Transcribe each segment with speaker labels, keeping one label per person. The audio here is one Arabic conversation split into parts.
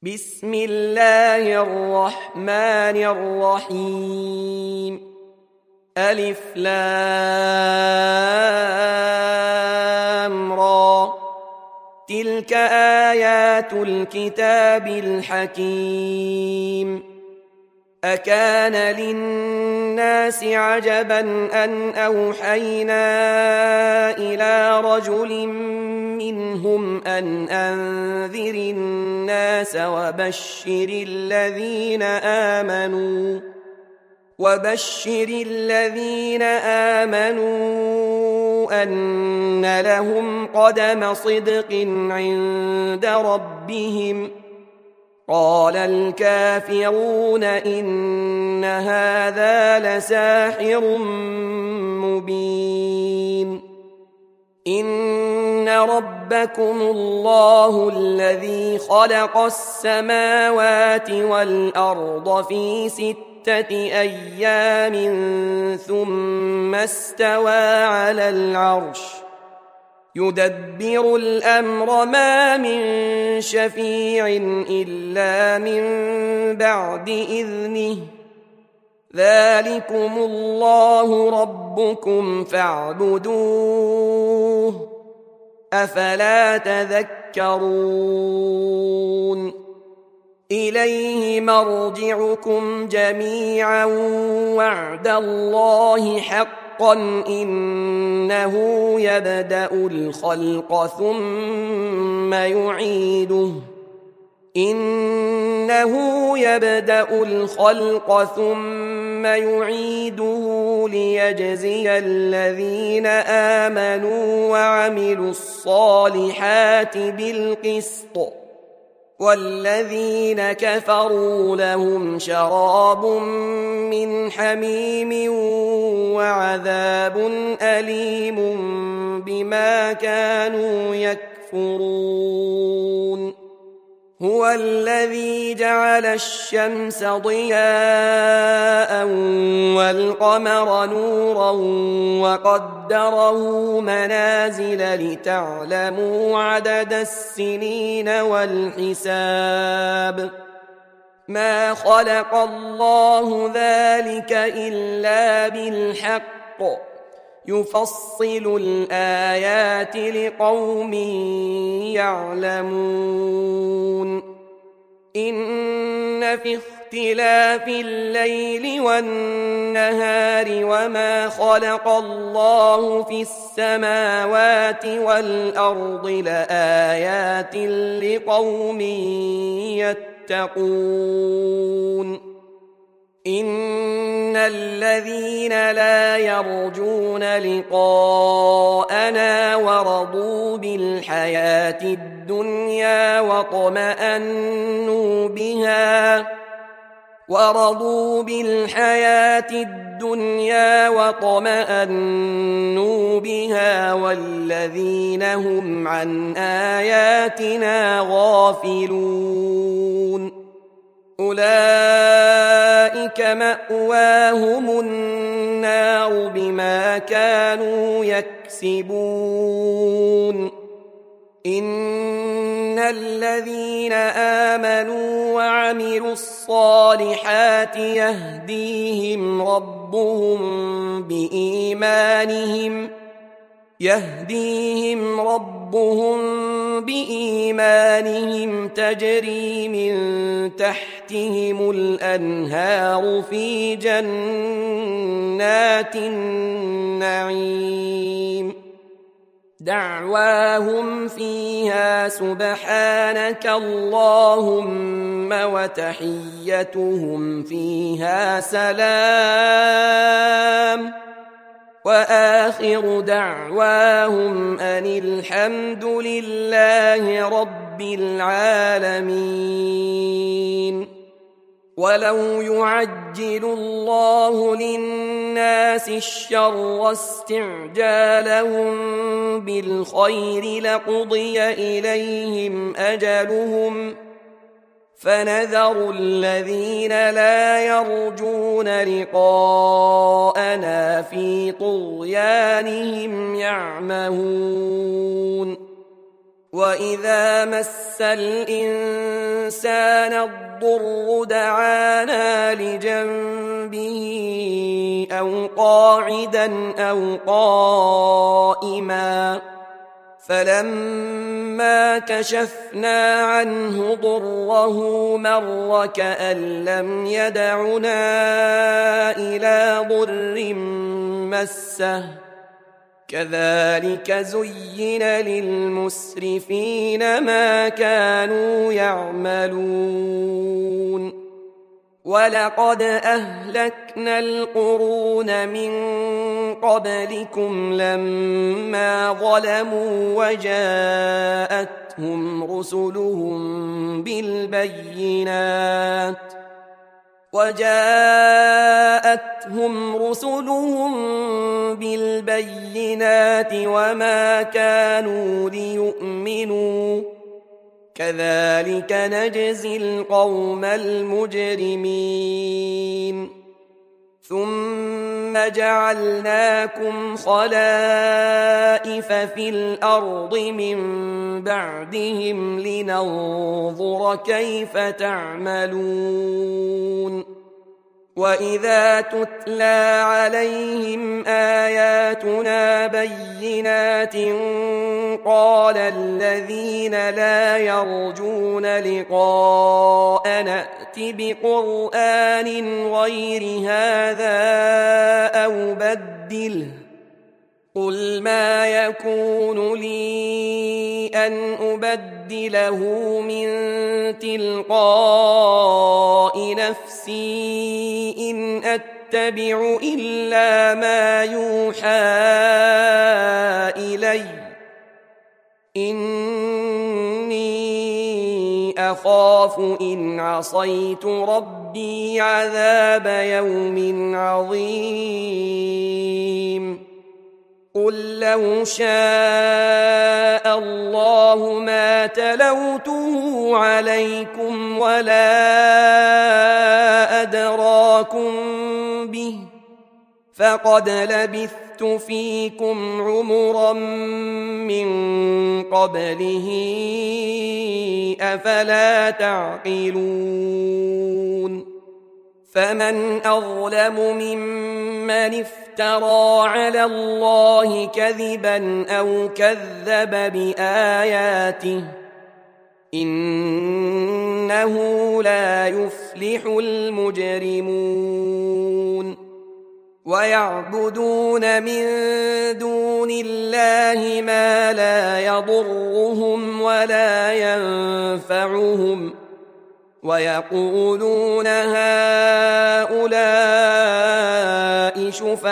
Speaker 1: بسم الله الرحمن الرحيم. ألف لام را. تلك آيات الكتاب الحكيم. أكان للناس عجبا أن أوحينا إلى رجل منهم أن أنذر الناس وبشر الذين آمنوا أن لهم قدم صدق عند ربهم. قال الكافرون إن هذا لساحر مبين. إن ربكم الله الذي خلق السماوات والأرض في 6 أيام ثم استوى على العرش يدبر الأمر ما من شفيع إلا من بعد إذنه. ذلكم الله ربكم فاعبدوه أفلا تذكرون. إليه مرجعكم جميعا وعد الله حقا إنه يبدأ الخلق ثم يعيده ليجزي الذين آمنوا وعملوا الصالحات بالقسط والذين كفروا لهم شراب من حميم وعذاب أليم بما كانوا يكفرون. هو الذي جعل الشمس ضياء والقمر نورا وقدره منازل لتعلموا عدد السنين والحساب. ما خلق الله ذلك إلا بالحق يفصل الآيات لقوم يعلمون. إن في اختلاف الليل والنهار وما خلق الله في السماوات والأرض لآيات لقوم يتقون. إن الذين لا يرجون لقاءنا ورضوا بالحياة الدنيا واطمأنوا بها والذين هم عن آياتنا غافلون أولئك مأواهم النار بما كانوا يكسبون. إن الذين آمنوا وعملوا الصالحات يهديهم ربهم بإيمانهم تجري من تحتهم الأنهار في جنات النعيم. دعواهم فيها سبحانك اللهم وتحيتهم فيها سلام وآخر دعواهم أن الحمد لله رب العالمين. ولو يعجل الله للناس الشر استعجالهم بالخير لقضي إليهم أجلهم فنذر الذين لا يرجون لقاءنا في طغيانهم يعمهون. وإذا مس الإنسان الضر دعانا لجنبه أو قاعدا أو قائما فلما كشفنا عنه ضره مر كأن لم يدعنا إلى ضر مسه كذلك زين للمسرفين ما كانوا يعملون ولقد أهلكنا القرون من قبلكم لما ظلموا وجاءتهم رسلهم بالبينات وما كانوا ليؤمنوا كذلك نجزي القوم المجرمين ثم جعلناكم خلائف في الأرض من بعدهم لننظر كيف تعملون وإذا تتلى عليهم آياتنا بينات قال الذين لا يرجون لقاءنا ائت بقرآن غير هذا أو بدله قل ما يكون لي أن أبدله من تلقاء نفسي إن أتبع إلا ما يوحى إلي إني أخاف إن عصيت ربي عذاب يوم عظيم قل لو شاء الله ما تلوته عليكم ولا أدراكم به فقد لبثت فيكم عمرا من قبله أفلا تعقلون فمن أظلم ممن افترى على الله كذبا أو كذب بآياته إنه لا يفلح المجرمون ويعبدون من دون الله ما لا يضرهم ولا ينفعهم ويقولون هؤلاء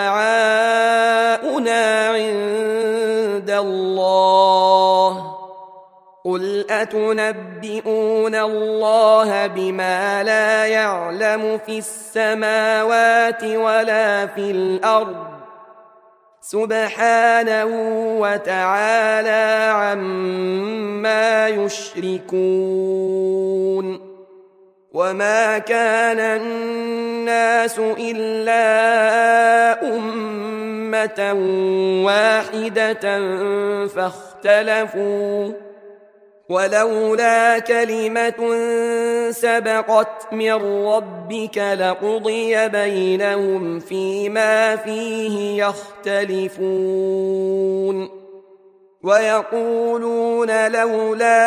Speaker 1: شفعاؤنا عند الله قل أتنبئون الله بما لا يعلم في السماوات ولا في الأرض سبحانه وتعالى عما يشركون وما كان الناس إلا أمة واحدة فاختلفوا ولولا كلمة سبقت من ربك لقضي بينهم فيما فيه يختلفون ويقولون لولا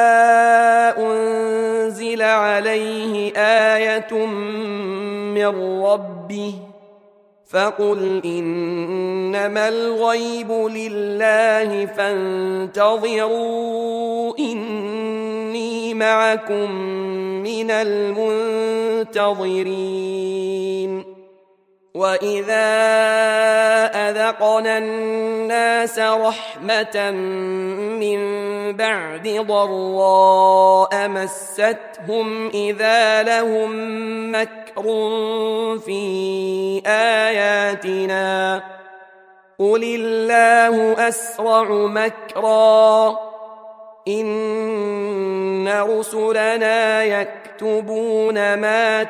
Speaker 1: أنزل عليه آية من ربه فقل إنما الغيب لله فانتظروا إني معكم من المنتظرين وإذا أذقنا الناس رحمة من بعد ضراء مستهم إذا لهم مكر في آياتنا قل الله أسرع مكرا إن رسلنا يكتبون ما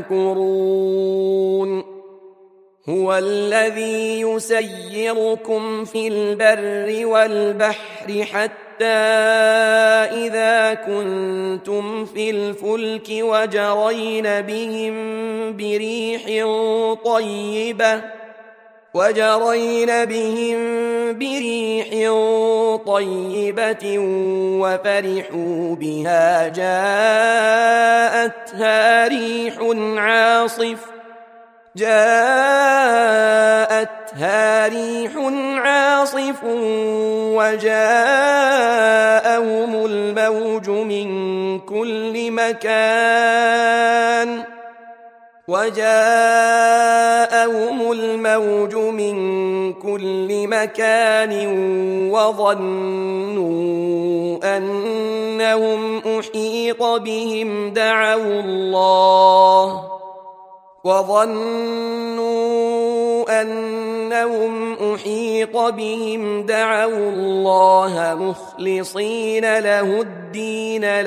Speaker 1: تمكرون هو الذي يسيركم في البر والبحر حتى إذا كنتم في الفلك وجرين بهم بريح طيبة وفرحوا بها جاءتها ريح عاصف وجاءهم الموج من كل مكان وظنوا أنهم أحيط بهم دعوا الله مخلصين له الدين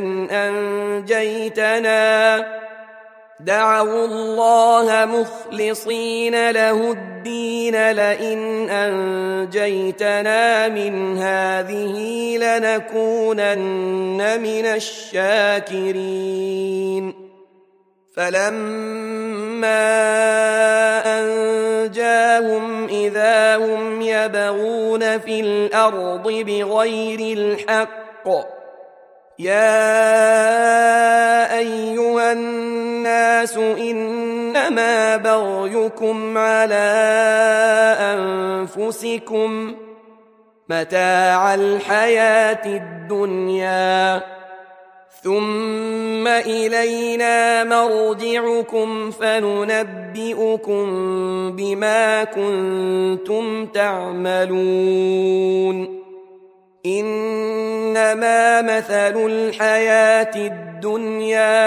Speaker 1: لئن أنجيتنا من هذه لنكونن من الشاكرين فلما أنجاهم إذا هم يبغون في الأرض بغير الحق يا أيها الناس إنما بغيكم على أنفسكم متاع الحياة الدنيا ثم إلينا مرجعكم فننبئكم بما كنتم تعملون إنما مثل الحياة الدنيا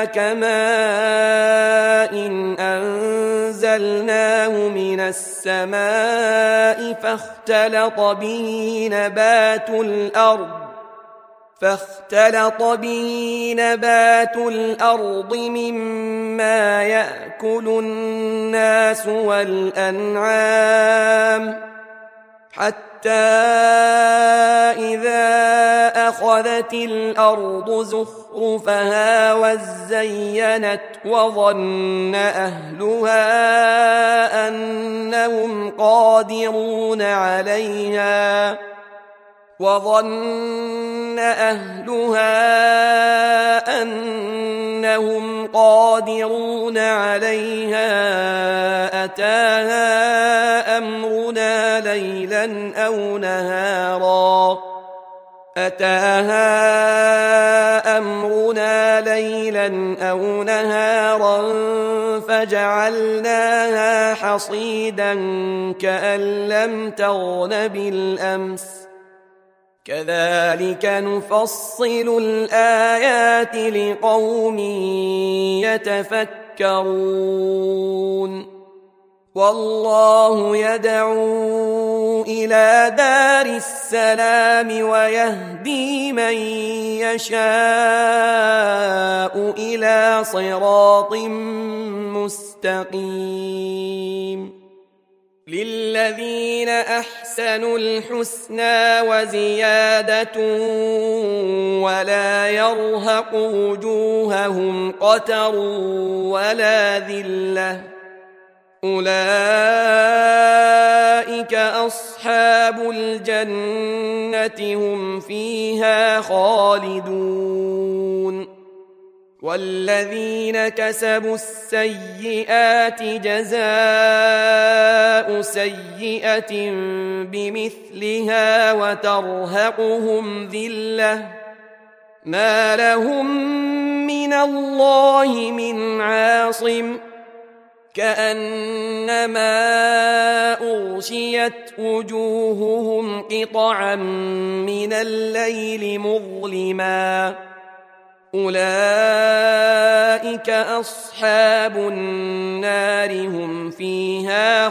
Speaker 1: كماء أنزلناه من السماء فاختلط به نبات الأرض مما يأكل الناس والأنعام حتى إذا أخذت الأرض زخرفها وزينت وظن أهلها أنهم قادرون عليها أتاها أمرنا ليلا أو نهارا فجعلناها حصيدا كأن لم تغن بالأمس كذلك نفصل الآيات لقوم يتفكرون والله يدعو إلى دار السلام ويهدي من يشاء إلى صراط مستقيم للذين أحسنوا الحسنى وزيادة ولا يرهق وجوههم قتر ولا ذلة أولئك أصحاب الجنة هم فيها خالدون والذين كسبوا السيئات جزاء سيئة بمثلها وترهقهم ذلة ما لهم من الله من عاصم كأنما أغشيت وجوههم قطعا من الليل مظلما أولئك أصحاب النار هم فيها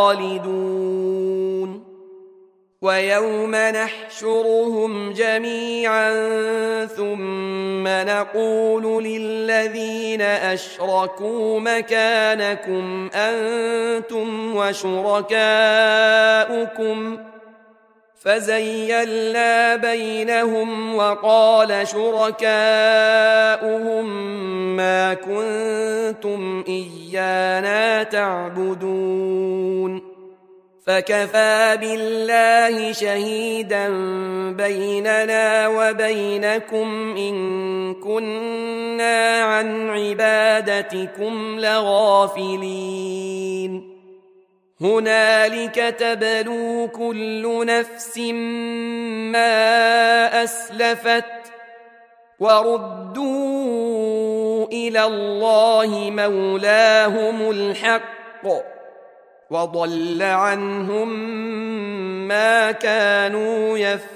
Speaker 1: خالدون ويوم نحشرهم جميعا ثم نقول للذين أشركوا مكانكم أنتم وشركاؤكم فزيلنا بينهم وقال شركاؤهم ما كنتم إيانا تعبدون فكفى بالله شهيدا بيننا وبينكم إن كنا عن عبادتكم لغافلين هنالك تبلو كل نفس ما أسلفت وردوا إلى الله مولاهم الحق وضل عنهم ما كانوا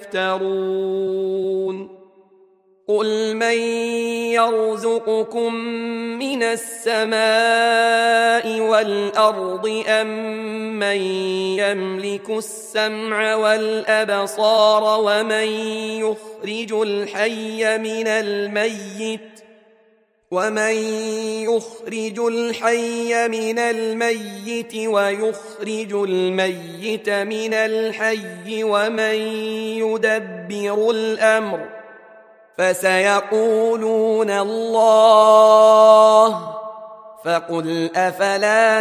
Speaker 1: يفترون قل من يرزقكم من السماء والأرض أم من يملك السمع والأبصار ومن يخرج الحي من الميت ويخرج الميت من الحي ومن يدبر الأمر فسيقولون الله فقل أفلا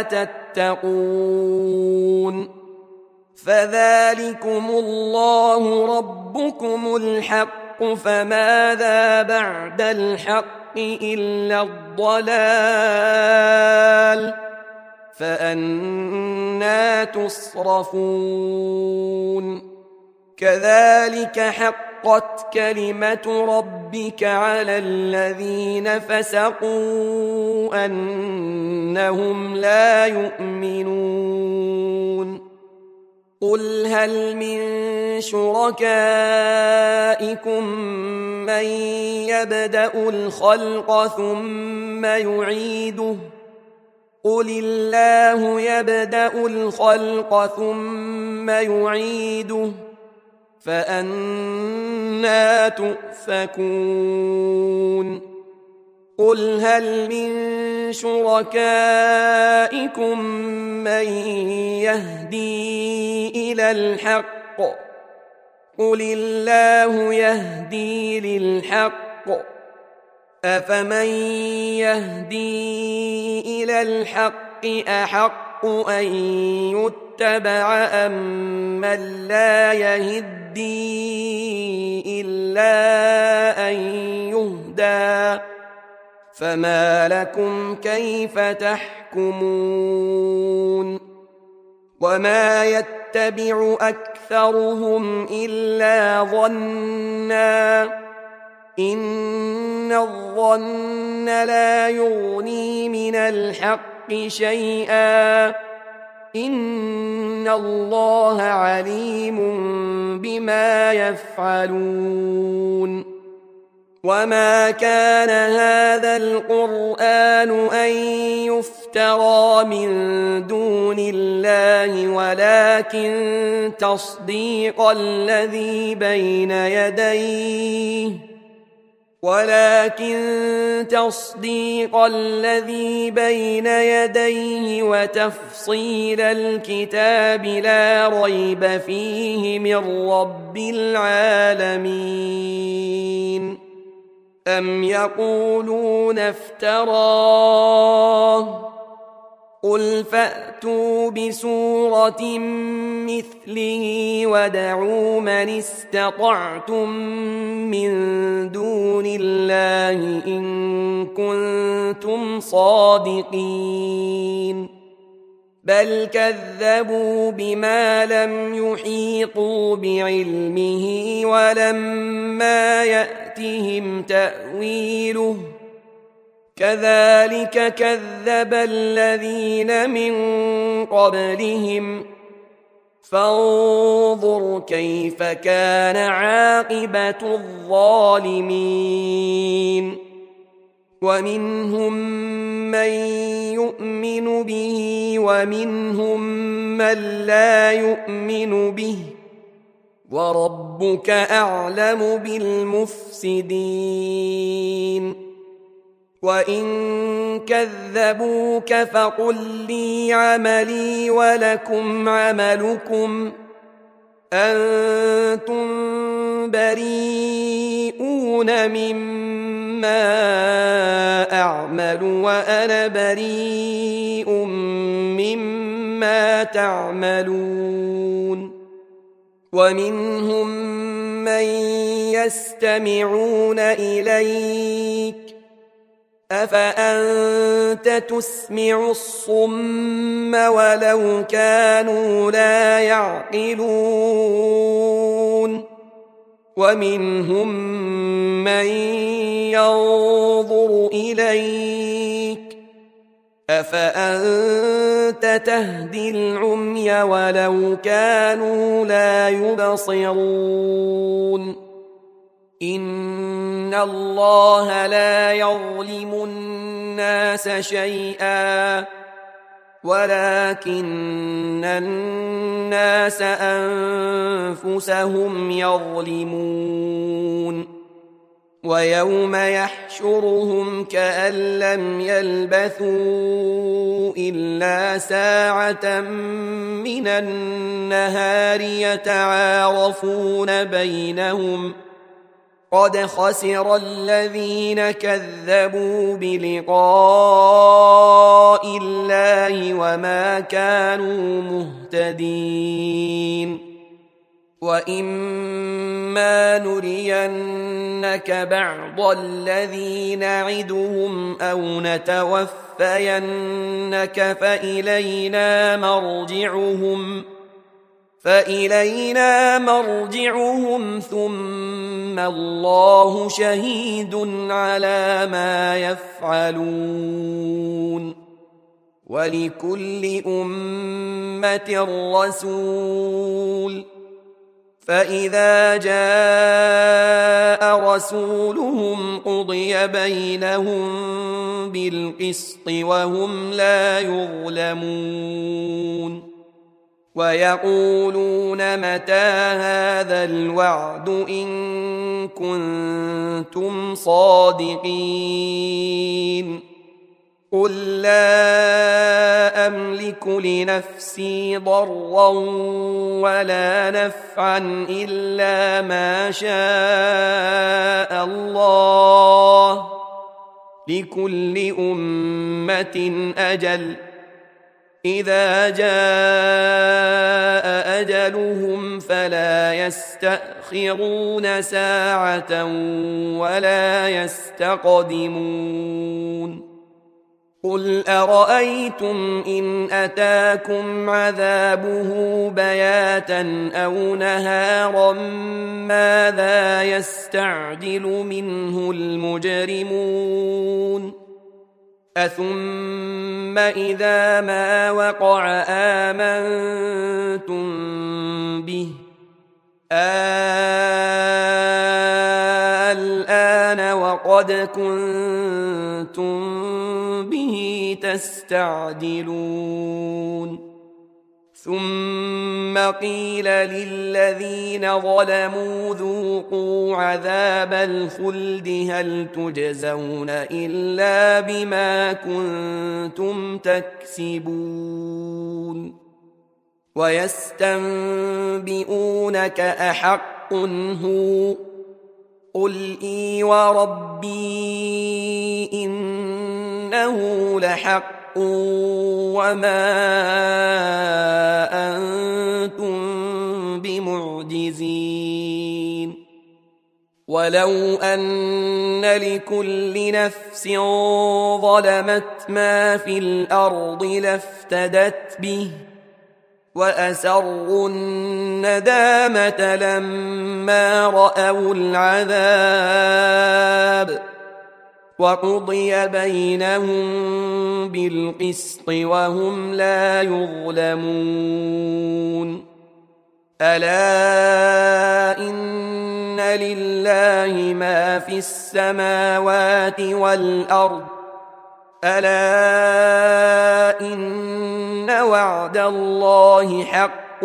Speaker 1: تتقون فذلكم الله ربكم الحق فماذا بعد الحق إلا الضلال فأنى تصرفون كذلك حقت كلمة ربك على الذين فسقوا أنهم لا يؤمنون قل هل من شركائكم من يبدأ الخلق ثم يعيده قل الله يبدأ الخلق ثم يعيده فأنى تؤفكون قل هل من شركائكم من يهدي إلى الحق قل الله يهدي للحق أفمن يهدي إلى الحق أحق أن يتبع أم من لا يهدي إلا أن يهدى فما لكم كيف تحكمون وما يتبع أكثرهم إلا ظنا إن الظن لا يغني من الحق شيئا إن الله عليم بما يفعلون وما كان هذا القرآن أن يفترى من دون الله ولكن تصديق الذي بين يديه وتفصيل الكتاب لا ريب فيه من رب العالمين أم يقولون افتراه قل فأتوا بسورة مثله ودعوا من استطعتم من دون الله إن كنتم صادقين بل كذبوا بما لم يحيطوا بعلمه ولما يأتهم تأويله كذلك كذب الذين من قبلهم فانظر كيف كان عاقبة الظالمين ومنهم من يؤمن به ومنهم من لا يؤمن به وربك أعلم بالمفسدين وإن كذبوك فقل لي عملي ولكم عملكم أنتم بريئون مما أعمل وأنا بريء مما تعملون ومنهم من يستمعون إليك أفأنت تسمع الصم ولو كانوا لا يعقلون ومنهم من ينظر إليك أفأنت تهدي العمي ولو كانوا لا يبصرون إن الله لا يظلم الناس شيئا ولكن الناس أنفسهم يظلمون ويوم يحشرهم كأن لم يلبثوا إلا ساعة من النهار يتعارفون بينهم قد خسر الذين كذبوا بلقاء الله وما كانوا مهتدين وإما نرينك بعض الذي نعدهم أو نتوفينك فإلينا مرجعهم ثم الله شهيد على ما يفعلون ولكل أمة رسول فإذا جاء رسولهم قضي بينهم بالقسط وهم لا يظلمون ويقولون متى هذا الوعد إن كنتم صادقين قل لا أملك لنفسي ضرا ولا نفعا إلا ما شاء الله لكل أمة أجل إذا جاء أجلهم فلا يستأخرون ساعة ولا يستقدمون قل أرأيتم إن أتاكم عذابه بياتا أو نهارا ماذا يستعجل منه المجرمون أثم إذا ما وقع آمنتم به الآن وقد كنتم به تستعجلون ثم قيل للذين ظلموا ذوقوا عذاب الخلد هل تجزون إلا بما كنتم تكسبون ويستنبئونك أحق هو قل إي وربي إنه لحق وما أنتم بمعجزين ولو أن لكل نفس ظلمت ما في الأرض لافتدت به وأسروا الندامة لما رأوا العذاب وقضي بينهم بالقسط وهم لا يظلمون ألا إن لله ما في السماوات والأرض ألا إن وعد الله حق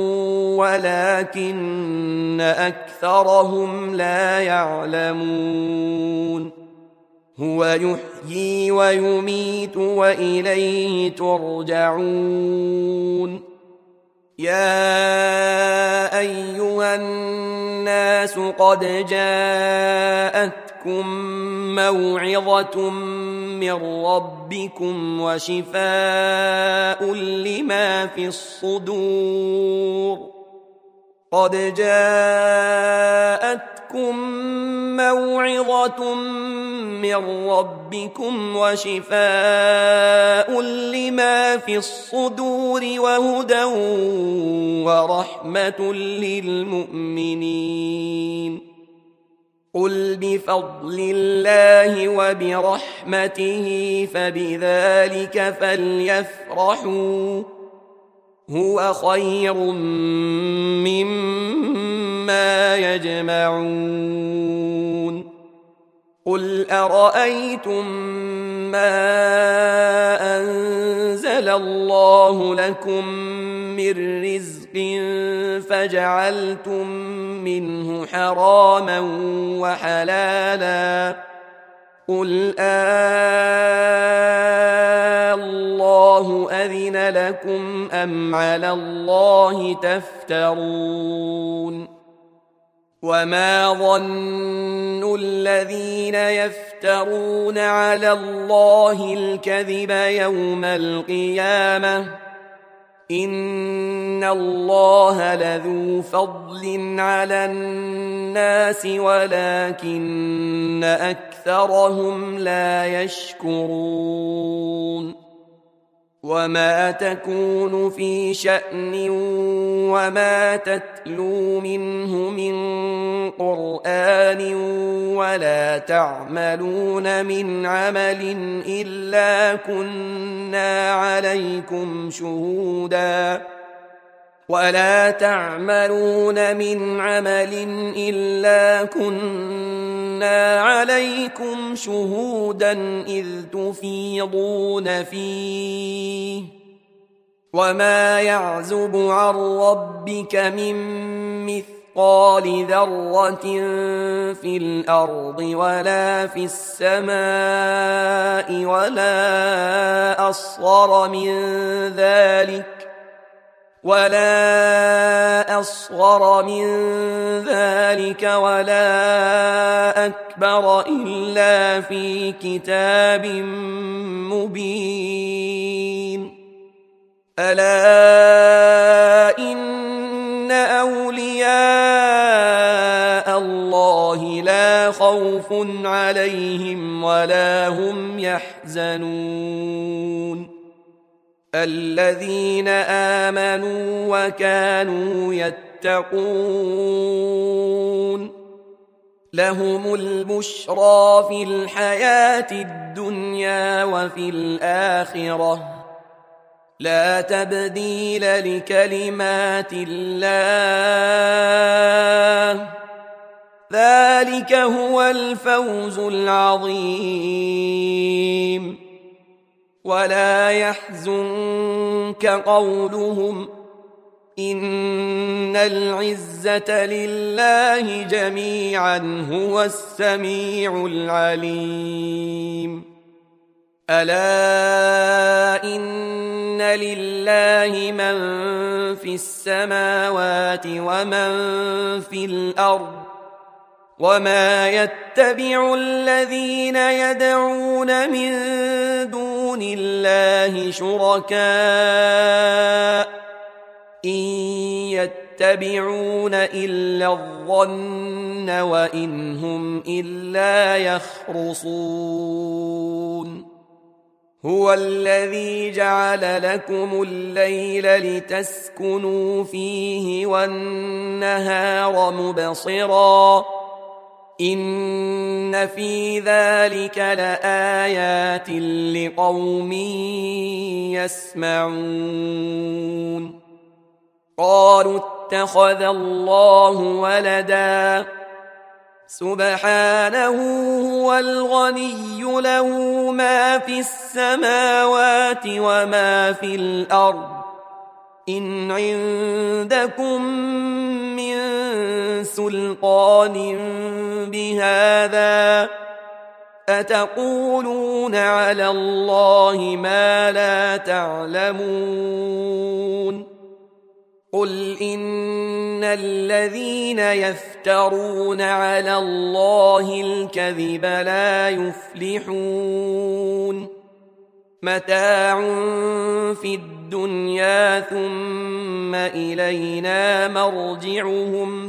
Speaker 1: ولكن أكثرهم لا يعلمون هو يحيي ويميت وإليه ترجعون يا أيها الناس قد جاءتكم موعظة من ربكم وشفاء لما في الصدور قد جاءتكم موعظة من ربكم وشفاء لما في الصدور وهدى ورحمة للمؤمنين قل بفضل الله وبرحمته فبذلك فليفرحوا هو خير مما يجمعون قل أرأيتم ما أنزل الله لكم من رزق فجعلتم منه حراما وحلالا قل الله أذن لكم أم على الله تفترون وما ظن الذين يفترون على الله الكذب يوم القيامة إن الله لذو فضل على الناس ولكن أكثرهم لا يشكرون وما تكون في شأن وما تتلو منه من قرآن ولا تعملون من عمل إلا كنا عليكم شهودا إذ تفيضون فيه وما يعزب عن ربك من مثقال ذرة في الأرض ولا في السماء ولا أصغر من ذلك ولا أكبر إلا في كتاب مبين ألا إن أولياء الله لا خوف عليهم ولا هم يحزنون الذين آمنوا وكانوا يتقون لهم البشرى في الحياة الدنيا وفي الآخرة لا تبديل لكلمات الله ذلك هو الفوز العظيم ولا يحزنك قولهم إن العزة لله جميعا هو السميع العليم ألا إن لله من في السماوات ومن في الأرض وما يتبع الذين يدعون من دون الله شركاء إن يتبعون إلا الظن وإن هم إلا يخرصون هو الذي جعل لكم الليل لتسكنوا فيه والنهار مبصراً إن في ذلك لآيات لقوم يسمعون قالوا اتخذ الله ولدا سبحانه هو الغني له ما في السماوات وما في الأرض إن عندكم من سلطان بهذا أتقولون على الله ما لا تعلمون قل إن الذين يفترون على الله الكذب لا يفلحون متاع في الدنيا ثم إلينا مرجعهم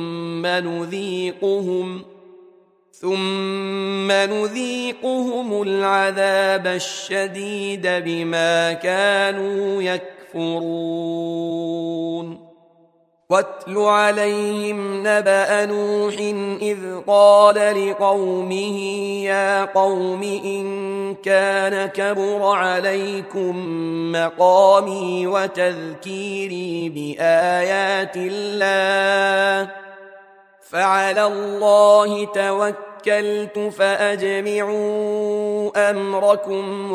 Speaker 1: ثم نذيقهم العذاب الشديد بما كانوا يكفرون واتل عليهم نبأ نوح إذ قال لقومه يا قوم إن كان كبر عليكم مقامي وتذكيري بآيات الله فعلى الله توكلت فأجمعوا أمركم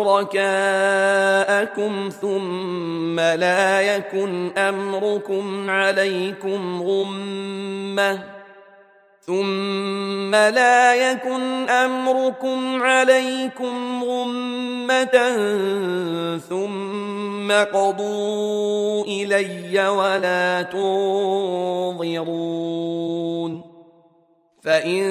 Speaker 1: وشركاءكم ثم لا يكن أمركم عليكم غمة ثم قضوا إلي ولا تنظرون فإن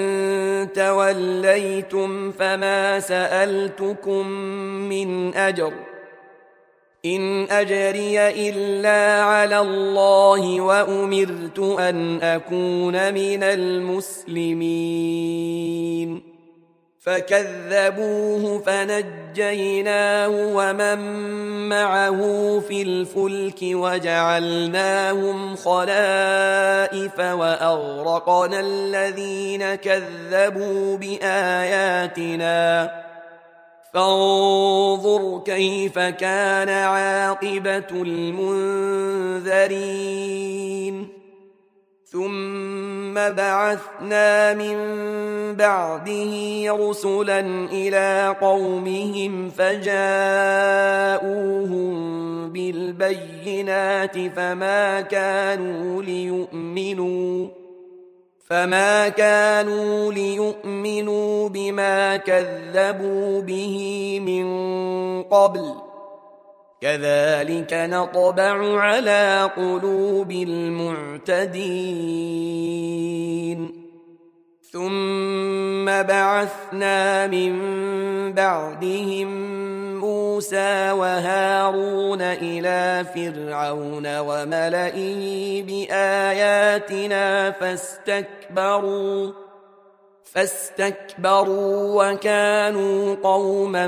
Speaker 1: توليتم فما سألتكم من أجر إن أجري إلا على الله وأمرت أن أكون من المسلمين فكذبوه فنجيناه ومن معه في الفلك وجعلناهم خلائف وأغرقنا الذين كذبوا بآياتنا فانظر كيف كان عاقبة المنذرين ثم بعثنا من بعده رسلا إلى قومهم فجاءوهم بالبينات فما كانوا ليؤمنوا بما كذبوا به من قبل كذلك نطبع على قلوب المعتدين ثم بعثنا من بعدهم موسى وهارون إلى فرعون وملئه بآياتنا فاستكبروا وكانوا قوما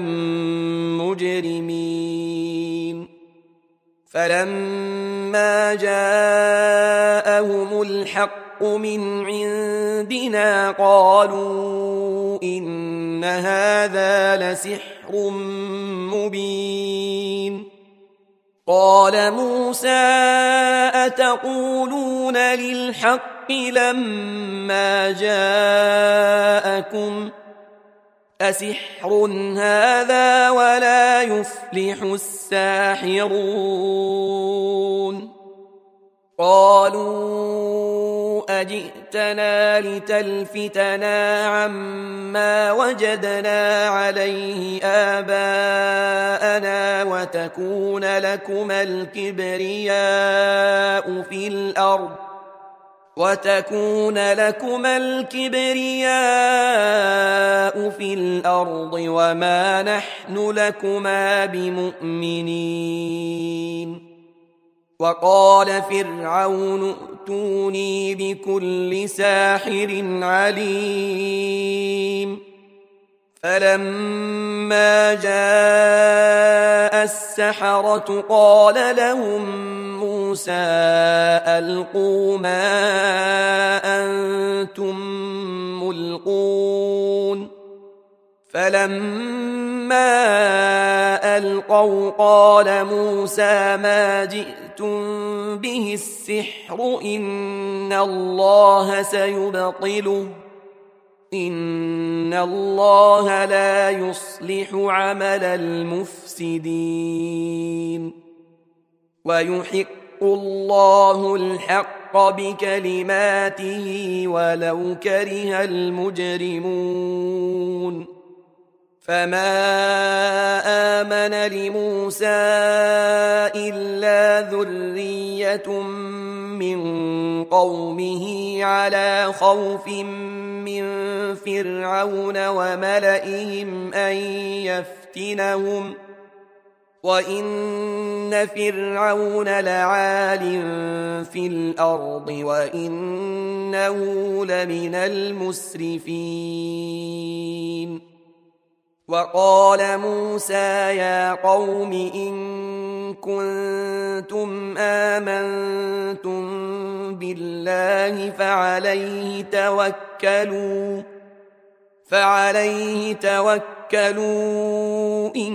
Speaker 1: مجرمين فلما جاءهم الحق من عندنا قالوا إن هذا لسحر مبين قال موسى أتقولون للحق لما جاءكم أسحر هذا ولا يفلح الساحرون قالوا أجئتنا لتلفتنا عما وجدنا عليه آباءنا وتكون لكما الكبرياء في الأرض وما نحن لكما بمؤمنين وقال فرعون ائتوني بكل ساحر عليم فلما جاء السحرة قال لهم موسى ألقوا ما أنتم ملقون فلما ألقوا قال موسى ما جئتم به السحر إن الله سيبطله إن الله لا يصلح عمل المفسدين ويحق الله الحق بكلماته ولو كره المجرمون فما آمن لموسى إلا ذرية من قومه على خوف من فرعون وملئهم أن يفتنهم وإن فرعون لعال في الأرض وإنه لمن المسرفين وقال موسى يا قوم إن كنتم آمنتم بالله فعليه توكلوا إن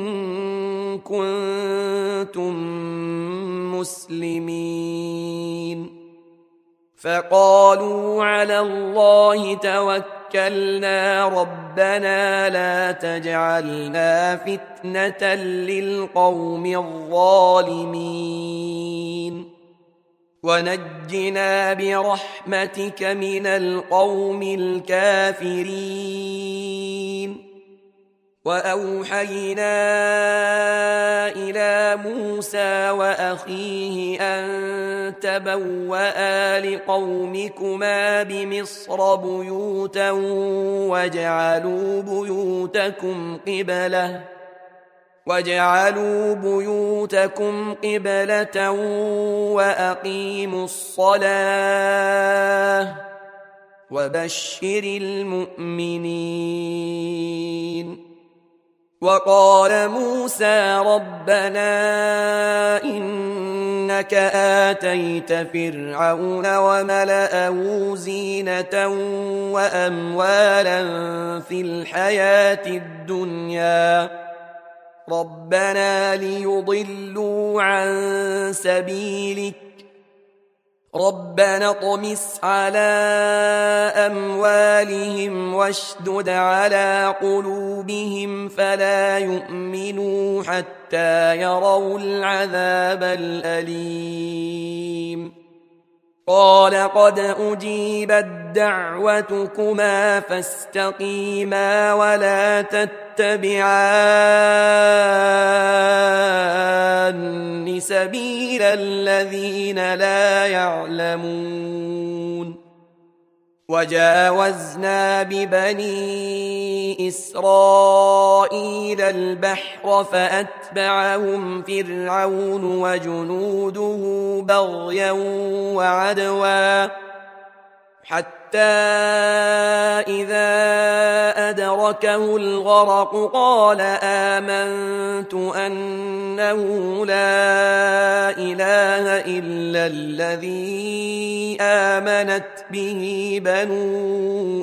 Speaker 1: كنتم مسلمين فقالوا على الله توكلنا ربنا لا تجعلنا فتنة للقوم الظالمين ونجنا برحمتك من القوم الكافرين وأوحينا إلى موسى وأخيه أن تبوأ لقومكما بمصر بيوتا وَاجْعَلُوا بيوتكم قبلة وأقيموا الصلاة وبشر المؤمنين وقال موسى ربنا إنك آتيت فرعون وملأه زينة وأموالا في الحياة الدنيا ربنا ليضلوا عن سبيلك ربنا اطمس على أموالهم واشدد على قلوبهم فلا يؤمنوا حتى يروا العذاب الأليم قال قد أجيبت دعوتكما فاستقيما ولا تتبعان سبيل الذين لا يعلمون وجاوزنا ببني إسرائيل البحر فأتبعهم فرعون وجنوده بغيا وعدوا حتى إذا أدركه الغرق قال آمنت أنه لا إله إلا الذي آمنت به بنو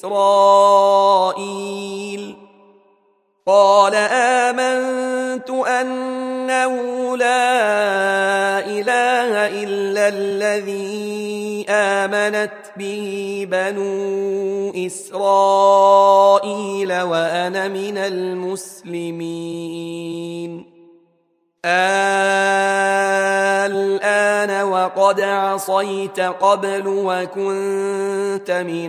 Speaker 1: إسرائيل قال آمنت أنه لا إله إلا الذي آمنت به بنو إسرائيل وأنا من المسلمين الآن وقد عصيت قبل وكنت من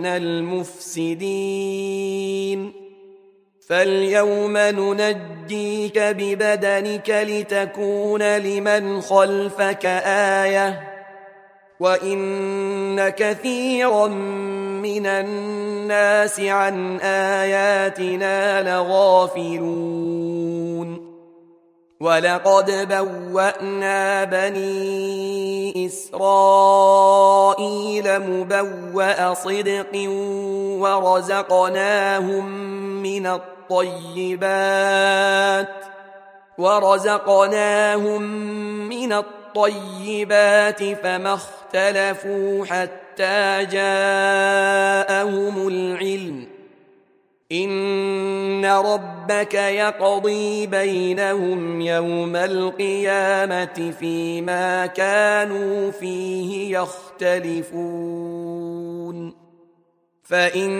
Speaker 1: المفسدين فاليوم ننجيك ببدنك لتكون لمن خلفك آية وإن كثيرا من الناس عن آياتنا لغافلون ولقد بوأنا بني إسرائيل مبوأ صدق ورزقناهم من الطيبات فما اختلفوا حتى جاءهم العلم إن ربك يقضي بينهم يوم القيامة فيما كانوا فيه يختلفون فإن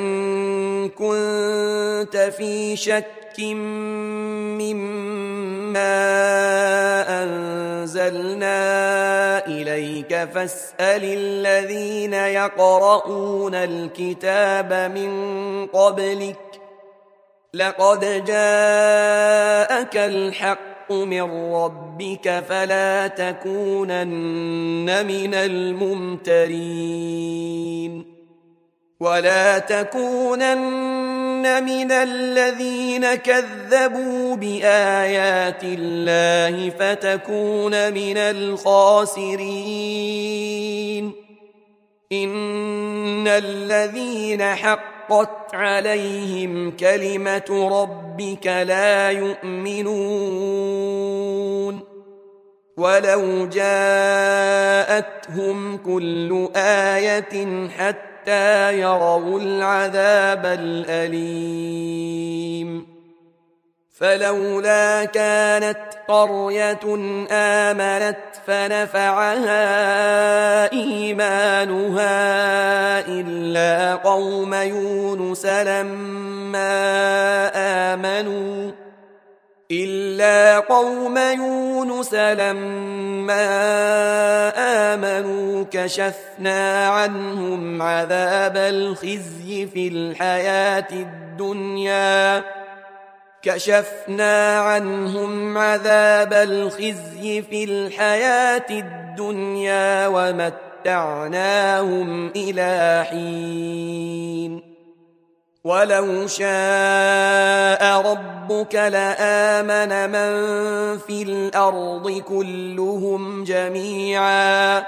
Speaker 1: كنت في شك مما أنزلنا إليك فاسأل الذين يقرؤون الكتاب من قبلك لقد جاءك الحق من ربك فلا تكونن من الممترين ولا تكونن من الذين كذبوا بآيات الله فتكون من الخاسرين إن الذين حقت عليهم كلمة ربك لا يؤمنون ولو جاءتهم كل آية حتى يروا العذاب الأليم فلولا كانت قرية آمنت فنفعها إيمانها إلا قوم يونس لما آمنوا كشفنا عنهم عذاب الخزي في الحياة الدنيا ومتعناهم إلى حين ولو شاء ربك لآمن من في الأرض كلهم جميعا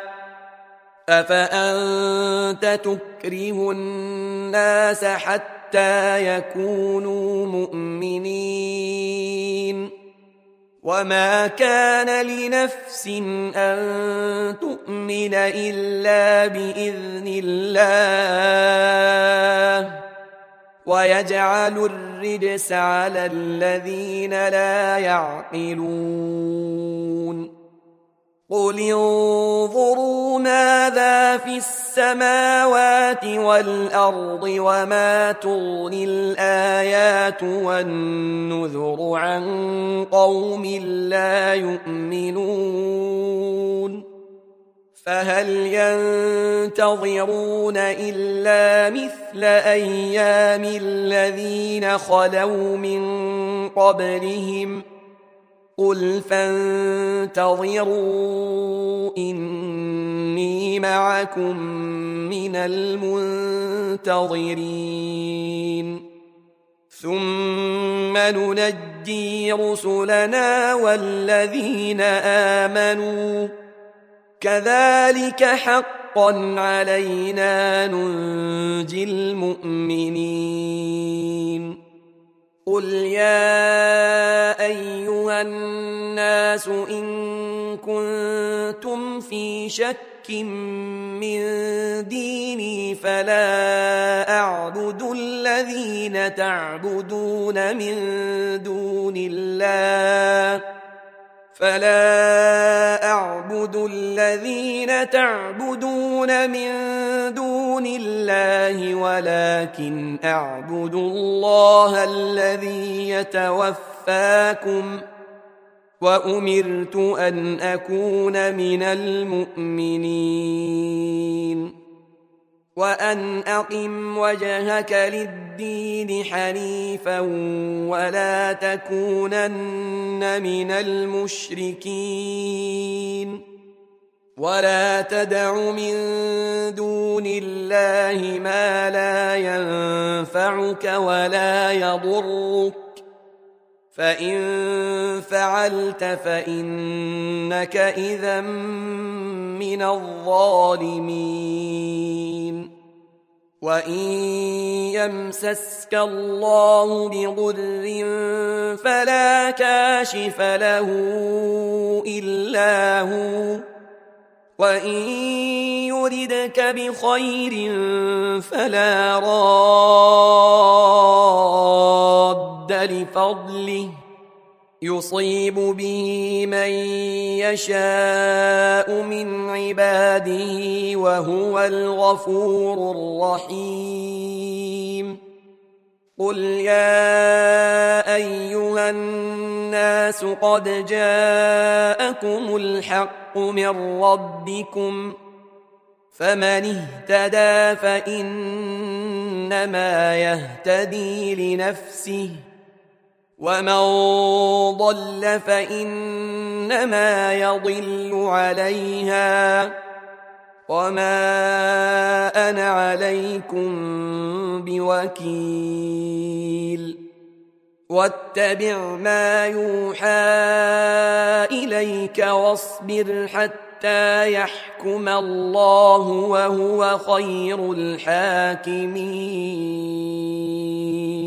Speaker 1: أفأنت تكره الناس حتى يكونوا مؤمنين وما كان لنفس أن تؤمن إلا بإذن الله ويجعل الرجس على الذين لا يعقلون قل انظروا ماذا في السماوات والأرض وما تغني الآيات والنذر عن قوم لا يؤمنون فهل ينتظرون إلا مثل أيام الذين خلوا من قبلهم قل فانتظروا إني معكم من المنتظرين ثم ننجي رسلنا والذين آمنوا كذلك حقا علينا ننجي المؤمنين قل يا أيها الناس إن كنتم في شك من ديني فلا أعبد الذين تعبدون من دون الله ولكن أعبد الله الذي يتوفاكم وأمرت أن أكون من المؤمنين وأن أقم وجهك للدين حنيفا ولا تكونن من المشركين ولا تدع من دون الله ما لا ينفعك ولا يضرك فإن فعلت فإنك إذا من الظالمين وإن يمسسك الله بضر فلا كاشف له إلا هو وإن يردك بخير فلا راد لفضله يصيب به من يشاء من عباده وهو الغفور الرحيم قل يا أيها الناس قد جاءكم الحق من ربكم فمن اهتدى فإنما يهتدي لنفسه ومن ضل فإنما يضل عليها وما أنا عليكم بوكيل واتبع ما يوحى إليك واصبر حتى يحكم الله وهو خير الحاكمين.